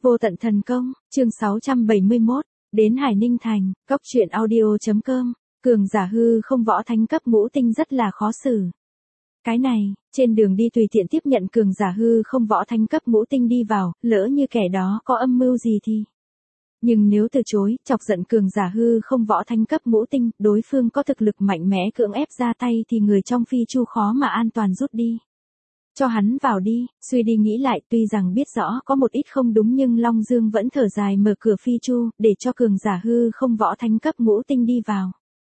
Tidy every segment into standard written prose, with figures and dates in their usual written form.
Vô tận thần công, chương 671, đến Hải Ninh Thành, cóc truyện audio.com, cường giả hư không võ thánh cấp ngũ tinh rất là khó xử. Cái này, trên đường đi tùy tiện tiếp nhận cường giả hư không võ thánh cấp ngũ tinh đi vào, lỡ như kẻ đó có âm mưu gì thì. Nhưng nếu từ chối, chọc giận cường giả hư không võ thánh cấp ngũ tinh, đối phương có thực lực mạnh mẽ cưỡng ép ra tay thì người trong phi chu khó mà an toàn rút đi. Cho hắn vào đi, suy đi nghĩ lại tuy rằng biết rõ có một ít không đúng nhưng Long Dương vẫn thở dài mở cửa phi chu, để cho cường giả hư không võ thánh cấp ngũ tinh đi vào.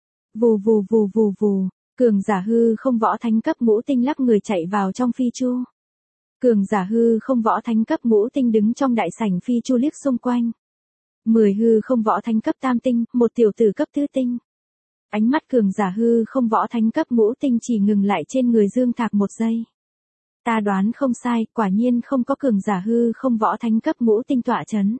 Vù vù vù vù vù, cường giả hư không võ thánh cấp ngũ tinh lắc người chạy vào trong phi chu. Cường giả hư không võ thánh cấp ngũ tinh đứng trong đại sảnh phi chu liếc xung quanh. 10 hư không võ thánh cấp tam tinh, một tiểu tử cấp tứ tinh. Ánh mắt cường giả hư không võ thánh cấp ngũ tinh chỉ ngừng lại trên người Dương Thạc một giây. Ta đoán không sai, quả nhiên không có cường giả hư không võ thánh cấp ngũ tinh tọa chấn.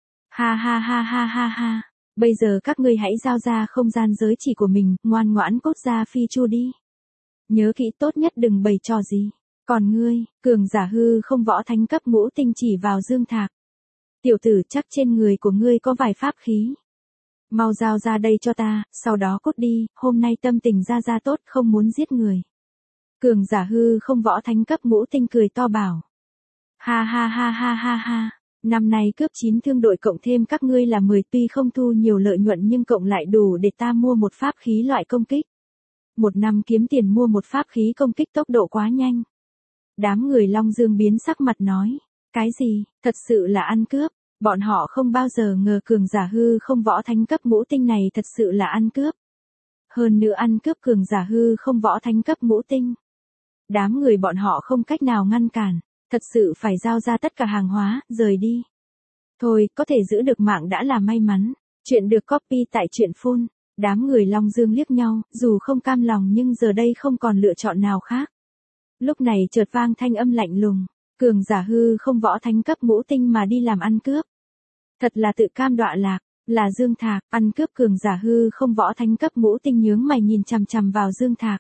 Ha ha ha ha ha ha, bây giờ các ngươi hãy giao ra không gian giới chỉ của mình, ngoan ngoãn cút ra phi chu đi. Nhớ kỹ tốt nhất đừng bày trò gì. Còn ngươi, cường giả hư không võ thánh cấp ngũ tinh chỉ vào Dương Thạc. Tiểu tử chắc trên người của ngươi có vài pháp khí. Mau giao ra đây cho ta, sau đó cút đi, hôm nay tâm tình ra tốt không muốn giết người. Cường giả hư không võ thánh cấp ngũ tinh cười to bảo. Ha ha ha ha ha ha, năm nay cướp 9 thương đội cộng thêm các ngươi là 10 tuy không thu nhiều lợi nhuận nhưng cộng lại đủ để ta mua một pháp khí loại công kích. Một năm kiếm tiền mua một pháp khí công kích tốc độ quá nhanh. Đám người Long Dương biến sắc mặt nói. Cái gì, thật sự là ăn cướp. Bọn họ không bao giờ ngờ cường giả hư không võ thánh cấp ngũ tinh này thật sự là ăn cướp. Hơn nữa ăn cướp cường giả hư không võ thánh cấp ngũ tinh. Đám người bọn họ không cách nào ngăn cản, thật sự phải giao ra tất cả hàng hóa, rời đi. Thôi, có thể giữ được mạng đã là may mắn. Chuyện được copy tại truyện phun. Đám người Long Dương liếc nhau, dù không cam lòng nhưng giờ đây không còn lựa chọn nào khác. Lúc này chợt vang thanh âm lạnh lùng, cường giả hư không võ thánh cấp ngũ tinh mà đi làm ăn cướp. Thật là tự cam đọa lạc, là Dương Thạc, ăn cướp cường giả hư không võ thánh cấp ngũ tinh nhướng mày nhìn chằm chằm vào Dương Thạc.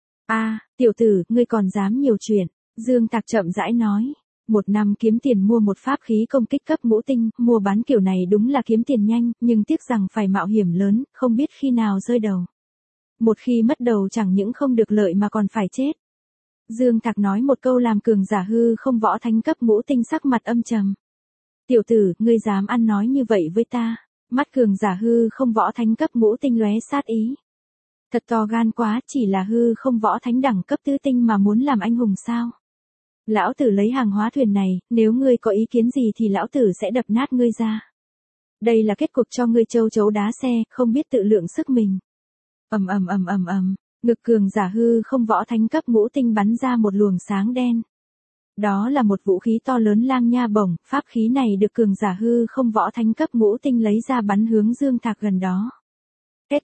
Tiểu tử, ngươi còn dám nhiều chuyện. Dương Thạc chậm rãi nói. Một năm kiếm tiền mua một pháp khí công kích cấp ngũ tinh, mua bán kiểu này đúng là kiếm tiền nhanh, nhưng tiếc rằng phải mạo hiểm lớn, không biết khi nào rơi đầu. Một khi mất đầu chẳng những không được lợi mà còn phải chết. Dương Thạc nói một câu làm cường giả hư không võ thánh cấp ngũ tinh sắc mặt âm trầm. Tiểu tử, ngươi dám ăn nói như vậy với ta. Mắt cường giả hư không võ thánh cấp ngũ tinh lóe sát ý. Thật to gan quá, chỉ là hư không võ thánh đẳng cấp tứ tinh mà muốn làm anh hùng sao? Lão tử lấy hàng hóa thuyền này, nếu ngươi có ý kiến gì thì lão tử sẽ đập nát ngươi ra. Đây là kết cục cho ngươi châu chấu đá xe, không biết tự lượng sức mình. Ngực cường giả hư không võ thánh cấp ngũ tinh bắn ra một luồng sáng đen. Đó là một vũ khí to lớn lang nha bổng, pháp khí này được cường giả hư không võ thánh cấp ngũ tinh lấy ra bắn hướng Dương Thạc gần đó. Két,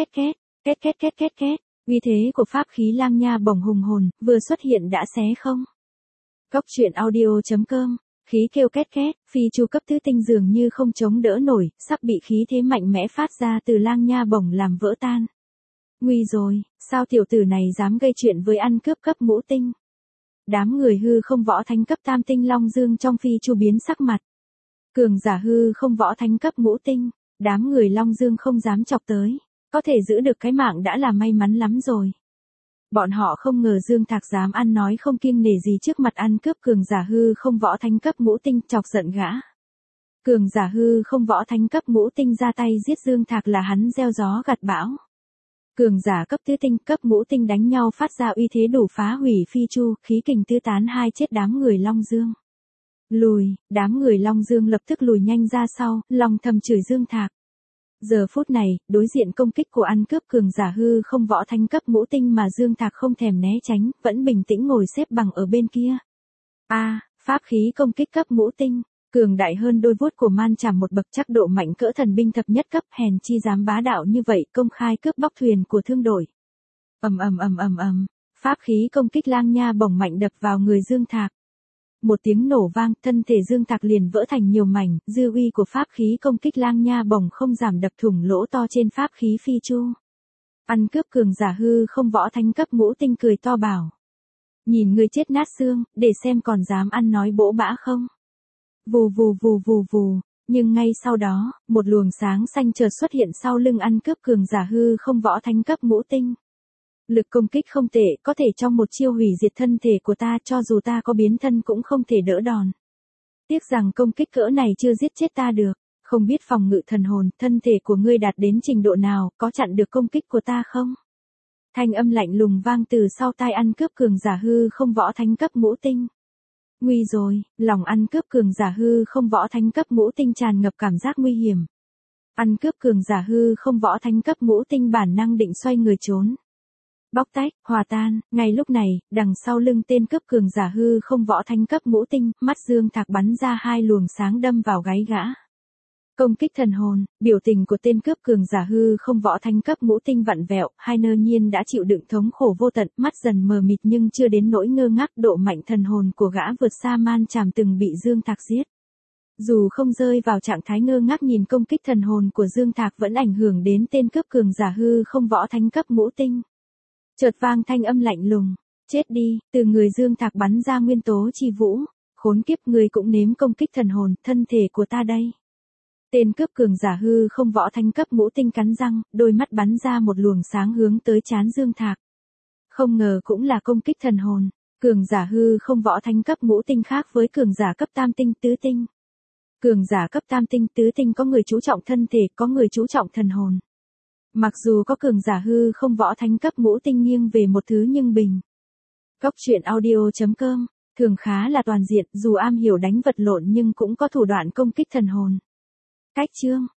uy thế của pháp khí lang nha bổng hùng hồn, vừa xuất hiện đã xé không. Cóc truyện audio.com, khí kêu két két, phi chu cấp tứ tinh dường như không chống đỡ nổi, sắp bị khí thế mạnh mẽ phát ra từ lang nha bổng làm vỡ tan. Nguy rồi, sao tiểu tử này dám gây chuyện với ăn cướp cấp ngũ tinh? Đám người hư không võ thánh cấp tam tinh Long Dương trong phi chu biến sắc mặt. Cường giả hư không võ thánh cấp ngũ tinh, đám người Long Dương không dám chọc tới, có thể giữ được cái mạng đã là may mắn lắm rồi. Bọn họ không ngờ Dương Thạc dám ăn nói không kiêng nể gì trước mặt ăn cướp cường giả hư không võ thánh cấp ngũ tinh, chọc giận gã. Cường giả hư không võ thánh cấp ngũ tinh ra tay giết Dương Thạc là hắn gieo gió gặt bão. Cường giả cấp tứ tinh, cấp ngũ tinh đánh nhau phát ra uy thế đủ phá hủy phi chu, khí kình tứ tán hai chết đám người Long Dương. Lùi, đám người Long Dương lập tức lùi nhanh ra sau, lòng thầm chửi Dương Thạc. Giờ phút này, đối diện công kích của ăn cướp cường giả hư không võ thánh cấp ngũ tinh mà Dương Thạc không thèm né tránh, vẫn bình tĩnh ngồi xếp bằng ở bên kia. Pháp khí công kích cấp ngũ tinh, cường đại hơn đôi vuốt của man chảm một bậc, chắc độ mạnh cỡ thần binh thập nhất cấp, hèn chi dám bá đạo như vậy, công khai cướp bóc thuyền của thương đội. Pháp khí công kích lang nha bổng mạnh đập vào người Dương Thạc. Một tiếng nổ vang, thân thể Dương Thạc liền vỡ thành nhiều mảnh, dư uy của pháp khí công kích lang nha bổng không giảm đập thủng lỗ to trên pháp khí phi chu. Ăn cướp cường giả hư không võ thánh cấp ngũ tinh cười to bảo. Nhìn người chết nát xương, để xem còn dám ăn nói bỗ bã không. Vù vù vù vù vù, nhưng ngay sau đó, một luồng sáng xanh chợt xuất hiện sau lưng ăn cướp cường giả hư không võ thánh cấp ngũ tinh. Lực công kích không tệ, có thể trong một chiêu hủy diệt thân thể của ta, cho dù ta có biến thân cũng không thể đỡ đòn. Tiếc rằng công kích cỡ này chưa giết chết ta được, không biết phòng ngự thần hồn, thân thể của ngươi đạt đến trình độ nào, có chặn được công kích của ta không? Thanh âm lạnh lùng vang từ sau tai ăn cướp cường giả hư không võ thánh cấp ngũ tinh. Nguy rồi, lòng ăn cướp cường giả hư không võ thánh cấp ngũ tinh tràn ngập cảm giác nguy hiểm. Ăn cướp cường giả hư không võ thánh cấp ngũ tinh bản năng định xoay người trốn. Bóc tách, hòa tan, ngay lúc này, đằng sau lưng tên cướp cường giả hư không võ thánh cấp ngũ tinh, mắt Dương Thạc bắn ra hai luồng sáng đâm vào gáy gã. Công kích thần hồn, biểu tình của tên cướp cường giả hư không võ thánh cấp ngũ tinh vặn vẹo, hai nơ nhiên đã chịu đựng thống khổ vô tận, mắt dần mờ mịt nhưng chưa đến nỗi ngơ ngác, độ mạnh thần hồn của gã vượt xa man tràm từng bị Dương Thạc giết. Dù không rơi vào trạng thái ngơ ngác nhìn công kích thần hồn của Dương Thạc vẫn ảnh hưởng đến tên cướp cường giả hư không võ thánh cấp ngũ tinh. Chợt vang thanh âm lạnh lùng, chết đi, từ người Dương Thạc bắn ra nguyên tố chi vũ, khốn kiếp người cũng nếm công kích thần hồn, thân thể của ta đây. Tên cướp cường giả hư không võ thánh cấp ngũ tinh cắn răng, đôi mắt bắn ra một luồng sáng hướng tới trán Dương Thạc. Không ngờ cũng là công kích thần hồn, cường giả hư không võ thánh cấp ngũ tinh khác với cường giả cấp tam tinh tứ tinh. Cường giả cấp tam tinh tứ tinh có người chú trọng thân thể, có người chú trọng thần hồn. Mặc dù có cường giả hư không võ thánh cấp ngũ tinh nghiêng về một thứ nhưng bình. Cốc truyện audio.com, thường khá là toàn diện, dù am hiểu đánh vật lộn nhưng cũng có thủ đoạn công kích thần hồn. Cách chương